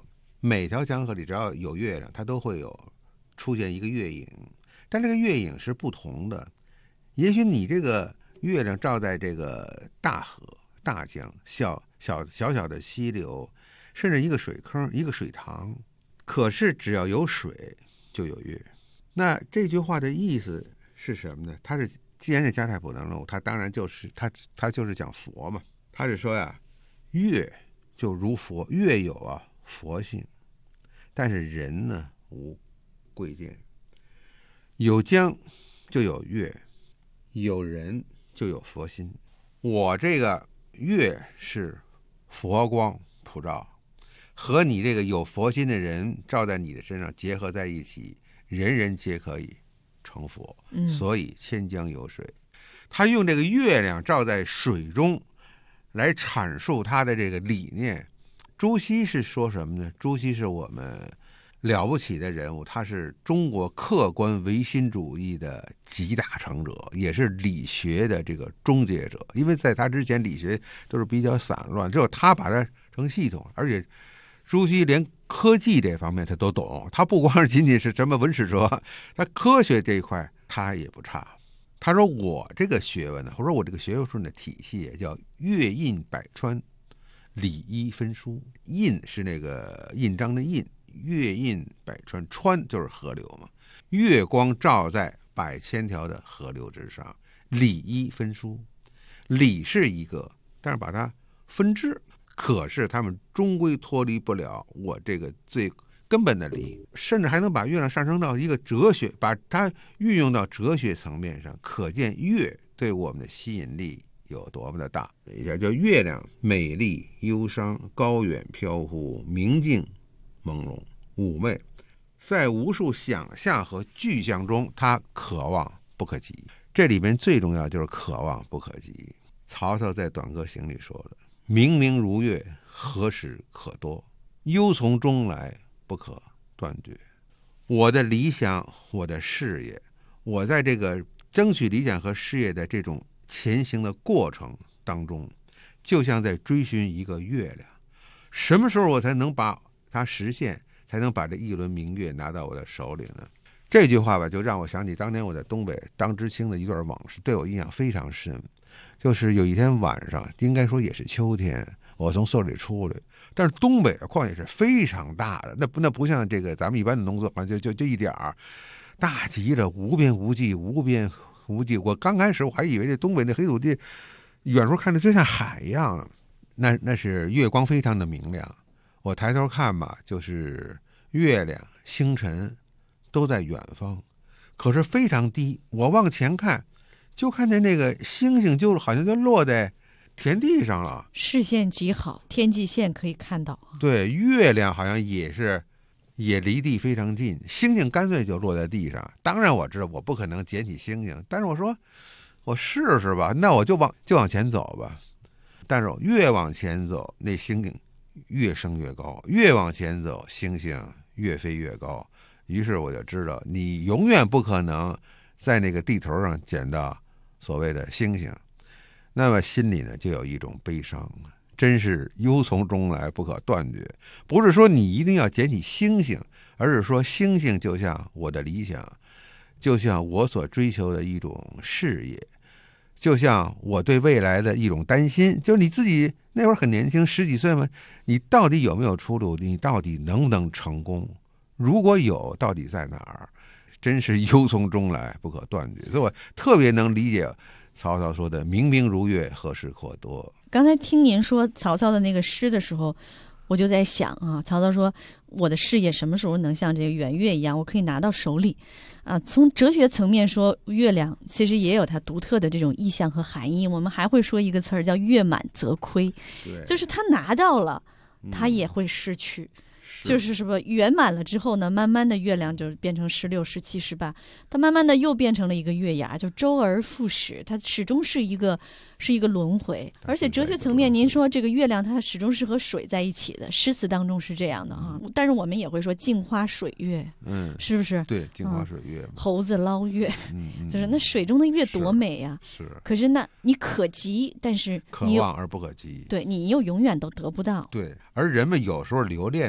每条江河里只要有月亮，它都会有出现一个月影，但这个月影是不同的。也许你这个月亮照在这个大河、大江、小的溪流，甚至一个水坑、一个水塘，可是只要有水就有月。那这句话的意思是什么呢？它是既然是迦太普当中，它当然就是它就是讲佛嘛。他是说呀，月就如佛，月有佛性，但是人呢无贵贱。有江就有月，有人就有佛心。我这个月是佛光普照，和你这个有佛心的人照在你的身上结合在一起，人人皆可以成佛。所以千江有水，他用这个月亮照在水中来阐述他的这个理念。朱熹是说什么呢？朱熹是我们了不起的人物，他是中国客观唯心主义的集大成者，也是理学的这个终结者。因为在他之前理学都是比较散乱，只有他把它成系统，而且朱熹连科技这方面他都懂，他不光是仅仅是什么文史哲，他科学这一块他也不差。他说我这个学问呢，或者我这个学问的体系叫月印百川，理一分疏。印是那个印章的印，月印百川，川就是河流嘛。月光照在百千条的河流之上，理一分疏。理是一个，但是把它分支，可是他们终归脱离不了我这个最根本的理，甚至还能把月亮上升到一个哲学，把它运用到哲学层面上，可见月对我们的吸引力有多么的大。一下叫月亮美丽忧伤，高远飘忽，明净朦胧，妩媚，在无数想象和具象中，它可望不可及。这里面最重要就是可望不可及。曹操在《短歌行》里说的，明明如月，何时可掇，忧从中来，不可断绝。我的理想，我的事业，我在这个争取理想和事业的这种前行的过程当中，就像在追寻一个月亮。什么时候我才能把它实现，才能把这一轮明月拿到我的手里呢？这句话吧，就让我想起当年我在东北当知青的一段往事，对我印象非常深。就是有一天晚上，应该说也是秋天，我从宿舍里出来，但是东北的旷野是非常大的，那不像这个咱们一般的农村，就一点儿，大极了，无边无际，无边无际。我刚开始我还以为这东北那黑土地远处看着就像海一样，那是月光非常的明亮。我抬头看吧，就是月亮星辰都在远方，可是非常低。我往前看，就看见那个星星就好像就落在田地上了， 视线极好，天际线可以看到。 对，月亮好像也离地非常近，星星干脆就落在地上。当然我知道我不可能捡起星星，但是我说我试试吧，那我就往前走吧。但是越往前走，那星星越升越高，越往前走，星星越飞越高。于是我就知道，你永远不可能在那个地头上捡到所谓的星星。那么心里呢就有一种悲伤，真是忧从中来，不可断绝。不是说你一定要捡起星星，而是说星星就像我的理想，就像我所追求的一种事业，就像我对未来的一种担心。就是你自己那会儿很年轻，10几岁嘛，你到底有没有出路？你到底能不能成功？如果有，到底在哪儿？真是忧从中来，不可断绝。所以我特别能理解曹操说的明明如月，何时可掇。 刚才听您说曹操的那个诗的时候，我就在想啊，曹操说我的事业什么时候能像这个圆月一样，我可以拿到手里啊。从哲学层面说，月亮其实也有它独特的这种意象和含义。我们还会说一个词儿叫月满则亏，就是他拿到了，他也会失去。就是什么圆满了之后呢，慢慢的月亮就变成16、17、18，它慢慢的又变成了一个月牙，就周而复始，它始终是一个轮回。而且哲学层面，您说这个月亮它始终是和水在一起的，诗词当中是这样的哈。但是我们也会说镜花水月，是不是？ 对，镜花水月， 猴子捞月，就是那水中的月多美呀！ 是。 可是那你可及，但是可望而不可及， 对你又永远都得不到。 对，而人们有时候留恋的这个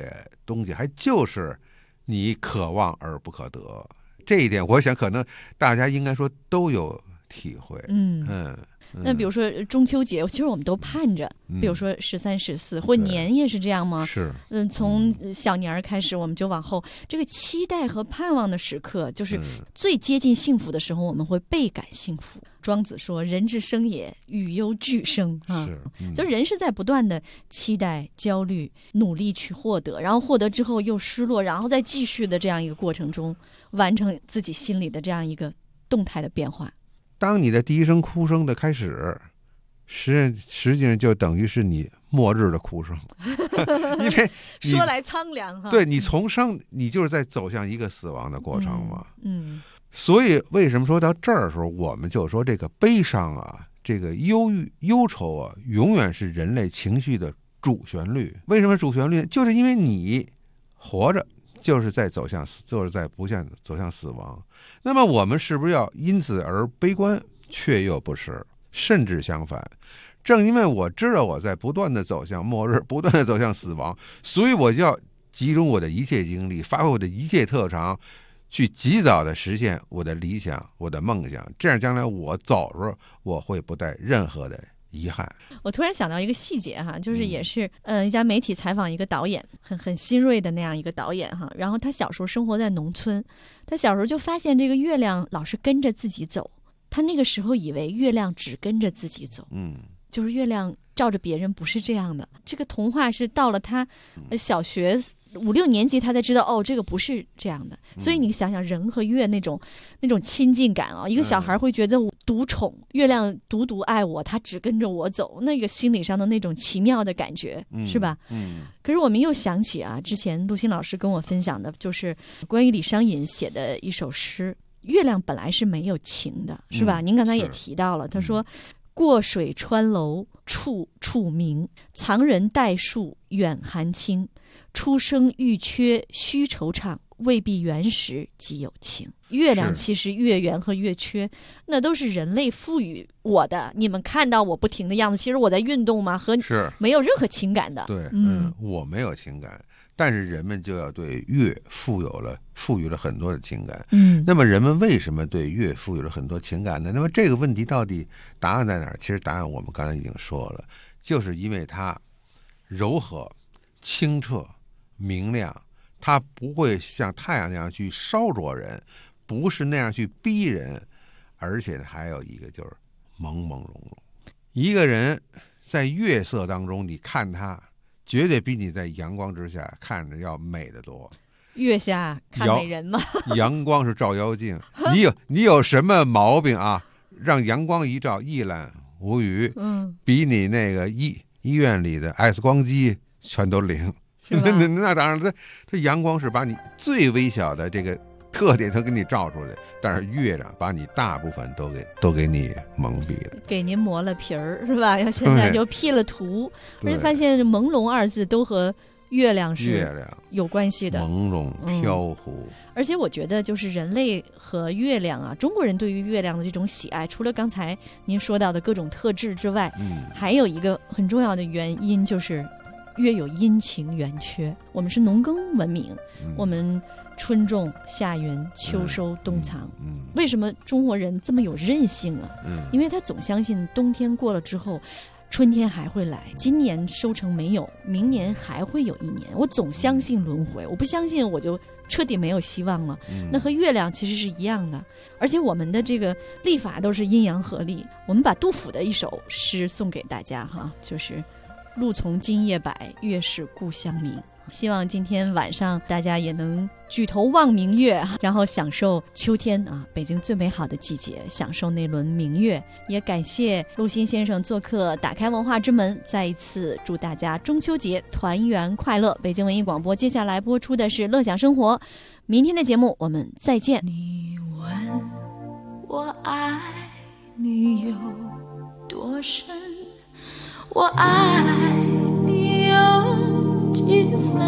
东西，还就是你可望而不可得。这一点，我想可能大家应该说都有体会。 那比如说中秋节，其实我们都盼着，比如说13、14，或年也是这样吗？ 是。 从小年儿开始，我们就往后，这个期待和盼望的时刻，就是最接近幸福的时候，我们会倍感幸福。庄子说：“人之生也，与忧俱生。”就人是在不断的期待、焦虑、努力去获得，然后获得之后又失落，然后再继续的这样一个过程中，完成自己心里的这样一个动态的变化。 当你的第一声哭声的开始，实际上就等于是你末日的哭声，因为说来苍凉哈。 对，你从生，你就是在走向一个死亡的过程嘛。所以为什么说到这儿的时候，我们就说这个悲伤啊，这个忧愁啊，永远是人类情绪的主旋律。为什么主旋律？就是因为你活着就是在走向死亡。那么我们是不是要因此而悲观？却又不是，甚至相反。正因为我知道我在不断的走向末日，不断的走向死亡，所以我就要集中我的一切精力，发挥我的一切特长，去及早的实现我的理想，我的梦想。这样将来我走的时候，我会不带任何的遗憾。 我突然想到一个细节哈，就是也是一家媒体采访一个导演，很新锐的那样一个导演哈。然后他小时候生活在农村，他小时候就发现这个月亮老是跟着自己走。他那个时候以为月亮只跟着自己走，就是月亮照着别人，不是这样的。这个童话是到了他小学5、6年级，他才知道哦，这个不是这样的。所以你想想，人和月那种亲近感啊，一个小孩会觉得我独宠，月亮独爱我，他只跟着我走，那个心理上的那种奇妙的感觉，是吧？可是我们又想起啊，之前陆欣老师跟我分享的，就是关于李商隐写的一首诗。月亮本来是没有情的，是吧？您刚才也提到了，他说：“过水穿楼处处明，藏人待树远寒清。初生欲缺须惆怅，未必原时即有情。”月亮其实月圆和月缺，那都是人类赋予我的。你们看到我不停的样子，其实我在运动吗？和没有任何情感的。 对，我没有情感。但是人们就要对月赋予了很多的情感。那么人们为什么对月赋予了很多情感呢？那么这个问题到底答案在哪儿？其实答案我们刚才已经说了，就是因为它柔和、清澈、明亮，它不会像太阳那样去烧灼人，不是那样去逼人，而且还有一个就是朦朦胧胧。一个人在月色当中，你看他绝对比你在阳光之下看着要美得多。 月下看美人嘛， 阳光是照妖镜。你有什么毛病啊？让阳光一照，一览无余。比你那个医院里的 X 光机全都灵。那当然，它阳光是把你最微小的这个特点都给你照出来，但是月亮把你大部分都给你蒙蔽了， 给您磨了皮儿，是吧？要现在就 P 了图，而且发现朦胧2字都和月亮是有关系的， 朦胧飘忽。 而且我觉得就是人类和月亮啊，中国人对于月亮的这种喜爱，除了刚才您说到的各种特质之外，还有一个很重要的原因就是月有阴晴圆缺。我们是农耕文明，我们春种夏耘秋收冬藏。为什么中国人这么有韧性啊？因为他总相信冬天过了之后春天还会来，今年收成没有，明年还会有一年。我总相信轮回，我不相信我就彻底没有希望了。那和月亮其实是一样的，而且我们的这个历法都是阴阳合历。我们把杜甫的一首诗送给大家哈，就是路从今夜白，月是故乡明。希望今天晚上大家也能举头望明月，然后享受秋天啊，北京最美好的季节，享受那轮明月。也感谢陆欣先生做客打开文化之门，再一次祝大家中秋节团圆快乐。北京文艺广播接下来播出的是乐享生活，明天的节目我们再见。 你问我爱你有多深，我爱你有几分，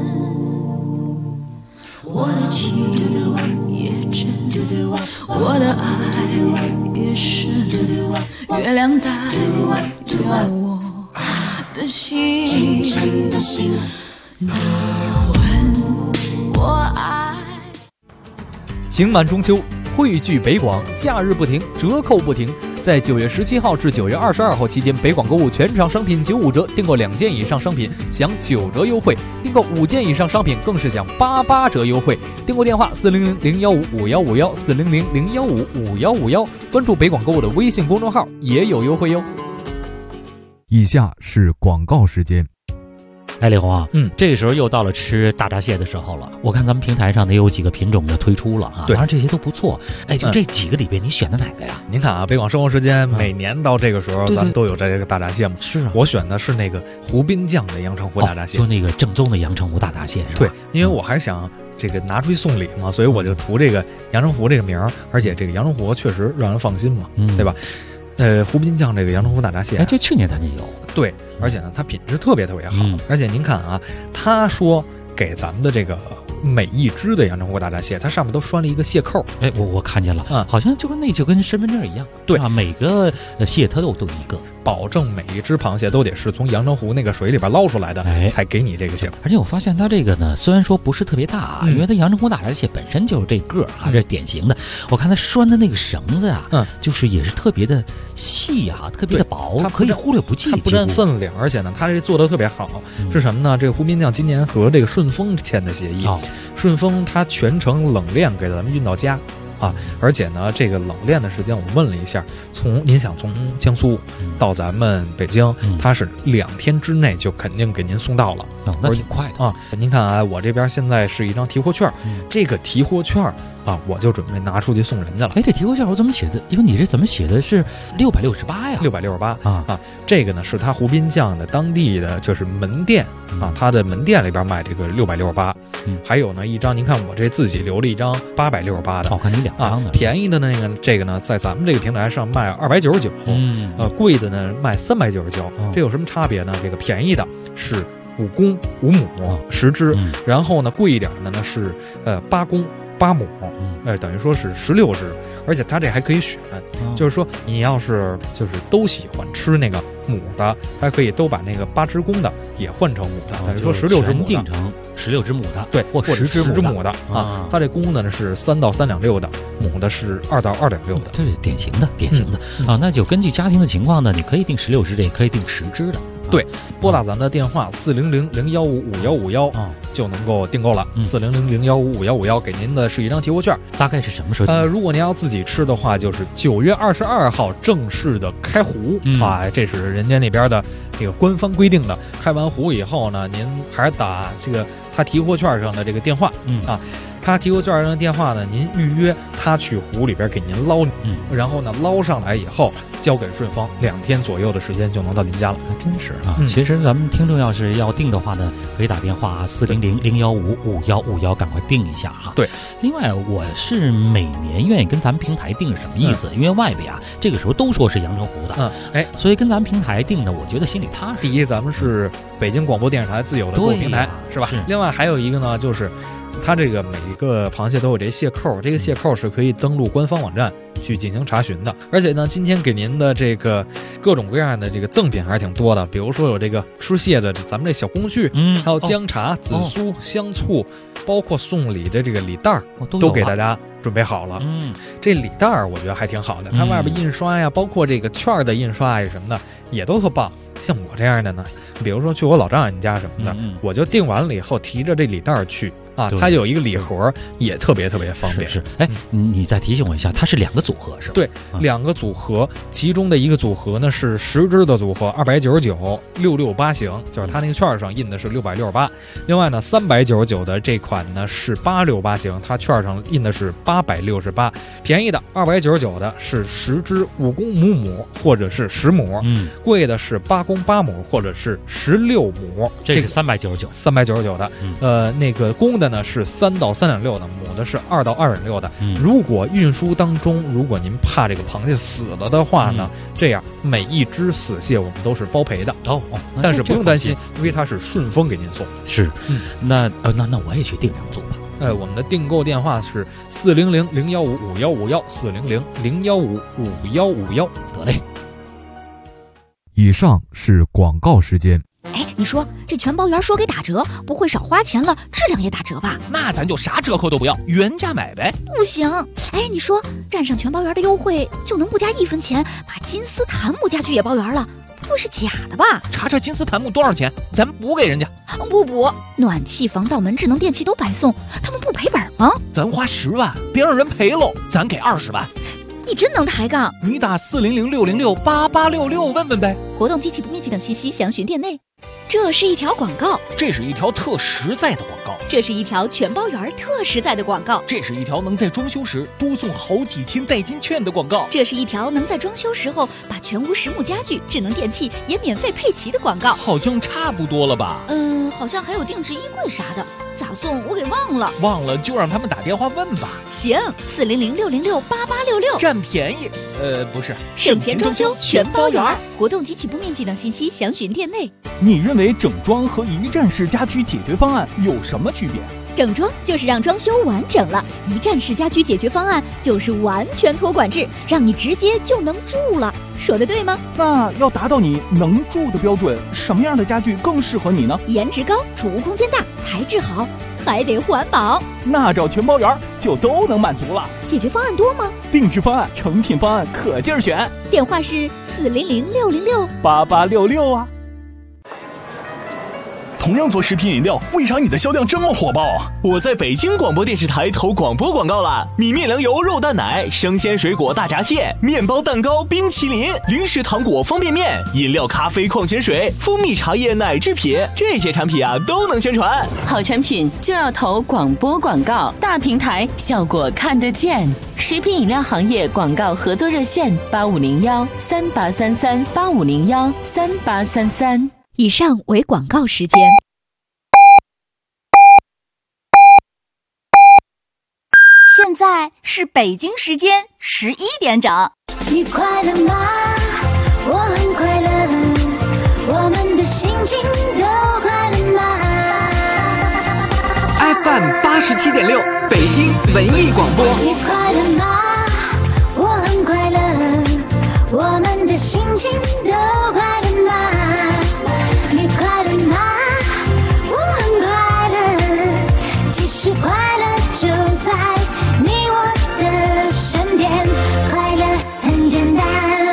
我的情也真，我的爱也深，月亮代表我的心， 你问我爱。 情满中秋，汇聚北广，假日不停，折扣不停。在9月17号至9月22号期间，北广购物全场商品95折，订购2件以上商品享9折优惠，订购5件以上商品更是享88折优惠。订购电话400-015-5151，400-015-5151，关注北广购物的微信公众号也有优惠哟。 以下是广告时间。 哎，李红啊，这个时候又到了吃大闸蟹的时候了。我看咱们平台上也有几个品种的推出了啊，当然这些都不错。哎，就这几个里边，你选的哪个呀？ 您看啊，北广生活时间每年到这个时候，咱们都有这个大闸蟹嘛。 是啊， 我选的是那个湖滨酱的阳澄湖大闸蟹， 就那个正宗的阳澄湖大闸蟹是吧？ 对，因为我还想这个拿出去送礼嘛，所以我就图这个阳澄湖这个名儿，而且这个阳澄湖确实让人放心嘛，对吧？湖滨酱这个阳澄湖大闸蟹， 这去年咱就有。 对，而且呢，它品质特别特别好。而且您看啊，他说给咱们的这个每一只的阳澄湖大闸蟹，它上面都拴了一个蟹扣。 哎，我看见了，好像就跟身份证一样。 对啊，每个蟹它都一个， 保证每一只螃蟹都得是从阳澄湖那个水里边捞出来的，才给你这个蟹扣。 而且我发现它这个呢，虽然说不是特别大，因为它阳澄湖大闸蟹本身就是这个啊，这是典型的。我看它拴的那个绳子啊，就是也是特别的细啊，特别的薄，它可以忽略不计， 它不占分量。而且呢，它这做的特别好，是什么呢？这个湖滨酱今年和这个顺丰签的协议，顺丰它全程冷链给咱们运到家。啊，而且呢，这个冷链的时间我问了一下，您想从江苏到咱们北京，它是2天之内就肯定给您送到了， 那挺快的啊。您看啊，我这边现在是一张提货券，这个提货券啊，我就准备拿出去送人家了。 哎，这提货券我怎么写的？因为你这怎么写的是668呀 ？668啊，这个呢是它湖滨酱的当地的就是门店啊，它的门店里边卖这个668，还有呢一张，您看我这自己留了一张868的， 我看你2张的， 便宜的那个这个呢，在咱们这个平台上卖299，贵的呢卖399，这有什么差别呢？这个便宜的是5公5母10只，然后呢贵一点的呢是8公8母，等于说是16只，而且它这还可以选，就是说你要是就是都喜欢吃那个母的，还可以都把那个8只公的也换成母的，等于说16只母的定成16只母的， 对， 或者 10只母的啊。它这公的呢是3到3两6的，母的是2到2两6的， 这是典型的啊。那就根据家庭的情况呢，你可以定16只的，也可以定10只的。 对，拨打咱们的电话400-015-5151就能够订购了。400-015-5151给您的是一张提货券， 大概是什么时候？ 如果您要自己吃的话，就是9月22号正式的开壶啊，这是人家那边的这个官方规定的。开完壶以后呢，您还是打这个他提货券上的这个电话啊。他提货券上的电话呢，您预约他去湖里边给您捞，然后呢捞上来以后交给顺丰，2天左右的时间就能到您家了。 还真是啊！其实咱们听众要是要订的话呢，可以打电话400-015-5151，赶快订一下哈。 对， 另外我是每年愿意跟咱们平台订，是什么意思？因为外边啊这个时候都说是阳澄湖的，所以跟咱们平台订呢，我觉得心里踏实。 第一，咱们是北京广播电视台自有的购物平台，是吧？另外还有一个呢，就是它这个每一个螃蟹都有这蟹扣，这个蟹扣是可以登录官方网站去进行查询的。而且呢，今天给您的这个各种各样的这个赠品还是挺多的，比如说有这个吃蟹的咱们这小工具，还有姜茶、紫苏、香醋，包括送礼的这个礼袋都给大家准备好了。这礼袋我觉得还挺好的，它外边印刷呀，包括这个券的印刷呀什么的也都特棒。像我这样的呢，比如说去我老丈人家什么的，我就订完了以后提着这礼袋去啊，它有一个礼盒，也特别特别方便。 是，哎，你再提醒我一下，它是2个组合是吧？ 对，2个组合，其中的一个组合呢是10只的组合，299，668型，就是它那个券上印的是668。另外呢，399的这款呢是868型，它券上印的是868。便宜的299的是10只5公5母或者是10母，贵的是8公8母或者是16母。 这是 399的，那个公的呢是3到3两6的，母的是2到2两6的。如果运输当中，如果您怕这个螃蟹死了的话呢，这样每一只死蟹我们都是包赔的但是不用担心，因为它是顺丰给您送。 是，那我也去订2组吧。 我们的订购电话是400-015-5151，400-015-5151。 得嘞。 以上是广告时间。 哎，你说这全包圆说给打折，不会少花钱了，质量也打折吧？ 那咱就啥折扣都不要，原价买呗。 不行，哎，你说占上全包圆的优惠就能不加1分钱把金丝檀木家具也包圆了，不会是假的吧？ 查查金丝檀木多少钱，咱补给人家。 不补，暖气、防盗门、智能电器都白送，他们不赔本吗？ 咱花10万，别让人赔喽，咱给20万。 你真能抬杠！ 你打400-606-8866问问呗。 活动、机器不面积等信息详询店内。这是一条广告， 这是一条特实在的广告， 这是一条全包圆特实在的广告， 这是一条能在装修时多送好几千代金券的广告， 这是一条能在装修时候把全屋实木家具、智能电器也免费配齐的广告。 好像差不多了吧？ 好像还有定制衣柜啥的，咋送我给忘了。 忘了就让他们打电话问吧。 行，400-606-8866， 占便宜。不是， 省钱装修全包圆。活动及起步面积等信息详询店内。 你认为整装和一站式家居解决方案有什么区别？ 整装就是让装修完整了，一站式家居解决方案就是完全托管制，让你直接就能住了。说的对吗？ 那要达到你能住的标准，什么样的家具更适合你呢？ 颜值高，储物空间大，材质好，还得环保。 那找全包圆就都能满足了。 解决方案多吗？ 定制方案、成品方案可劲儿选。 电话是 400-606-8866啊。同样做食品饮料，为啥你的销量这么火爆？我在北京广播电视台投广播广告了，米面粮油肉蛋奶、生鲜水果大闸蟹、面包蛋糕、冰淇淋、零食糖果、方便面、饮料、咖啡、矿泉水、蜂蜜茶叶、奶制品，这些产品啊都能宣传。 好产品就要投广播广告，大平台效果看得见。食品饮料行业广告合作热线8501-3833-8501-3833。 以上为广告时间。现在是北京时间11点整。 你快乐吗？我很快乐，我们的心情都快乐吗 ？FM 87.6，北京文艺广播。 你快乐吗？我很快乐，我们的心情都快乐吗？是快乐就在你我的身边，快乐很简单。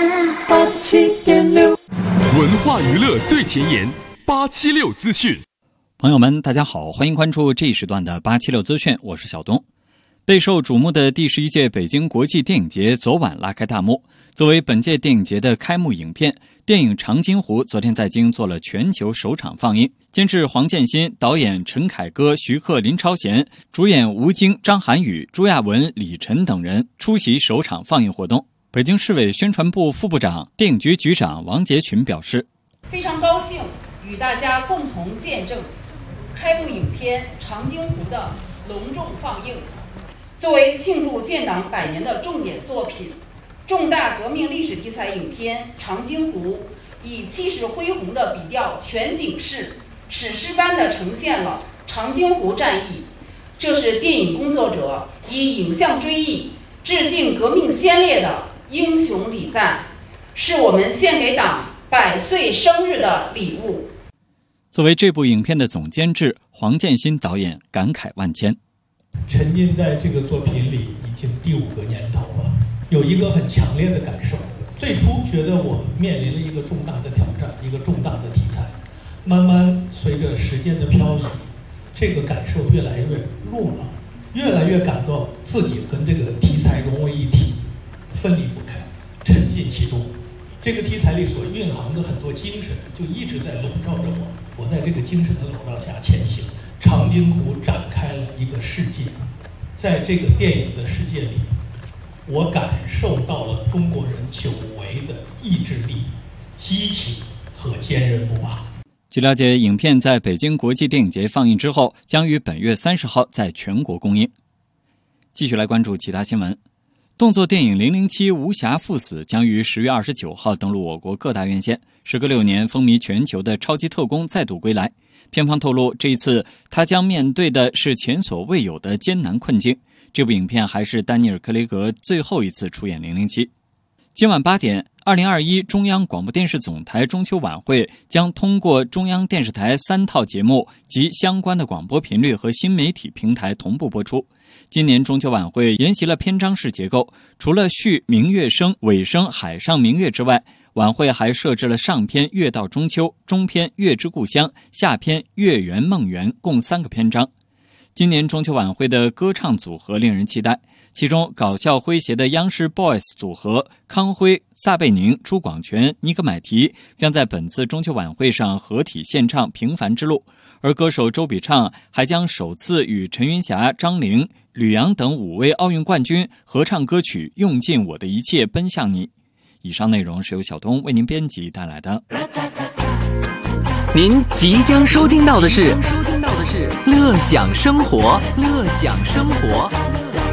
87.6，文化娱乐最前沿，876资讯。 朋友们，大家好，欢迎关注这一时段的876资讯，我是小东。备受瞩目的第11届北京国际电影节昨晚拉开大幕。作为本届电影节的开幕影片，电影《长津湖》昨天在京做了全球首场放映。监制黄建新，导演陈凯歌、徐克、林超贤，主演吴京、张涵予、朱亚文、李晨等人出席首场放映活动。北京市委宣传部副部长、电影局局长王杰群表示， 非常高兴与大家共同见证开幕影片《长津湖》的隆重放映。作为庆祝建党100年的重点作品，重大革命历史题材影片《长津湖》以气势恢宏的笔调全景式、史诗般地呈现了长津湖战役。这是电影工作者以影像追忆、致敬革命先烈的英雄礼赞，是我们献给党100岁生日的礼物。 作为这部影片的总监制，黄建新导演感慨万千。 沉浸在这个作品里已经第5个年头了，有一个很强烈的感受。最初觉得我面临了一个重大的挑战，一个重大的题材，慢慢随着时间的漂移，这个感受越来越弱了，越来越感到自己跟这个题材融为一体，分离不开，沉浸其中。这个题材里所蕴含的很多精神就一直在笼罩着我在这个精神的笼罩下前行。长津湖展开了一个世界，在这个电影的世界里，我感受到了中国人久违的意志力、激情和坚韧不拔。 据了解，影片在北京国际电影节放映之后，将于本月30号在全国公映。继续来关注其他新闻。动作电影《007无暇赴死》将于10月29号登陆我国各大院线。时隔6年风靡全球的超级特工再度归来。片方透露，这一次他将面对的是前所未有的艰难困境。这部影片还是丹尼尔·克雷格最后一次出演007。今晚8点 2021中央广播电视总台中秋晚会将通过中央电视台3套节目及相关的广播频率和新媒体平台同步播出。今年中秋晚会沿袭了篇章式结构，除了续明月生、尾声海上明月之外，晚会还设置了上篇月到中秋、中篇月之故乡、下篇月圆梦圆共3个篇章。今年中秋晚会的歌唱组合令人期待，其中搞笑诙谐的央视 Boys 组合康辉、撒贝宁、朱广权、尼格买提将在本次中秋晚会上合体献唱《平凡之路》，而歌手周笔畅还将首次与陈云霞、张玲、吕阳等5位奥运冠军合唱歌曲《用尽我的一切奔向你》。以上内容是由小东为您编辑带来的。 您即将收听到的是乐享生活，乐享生活。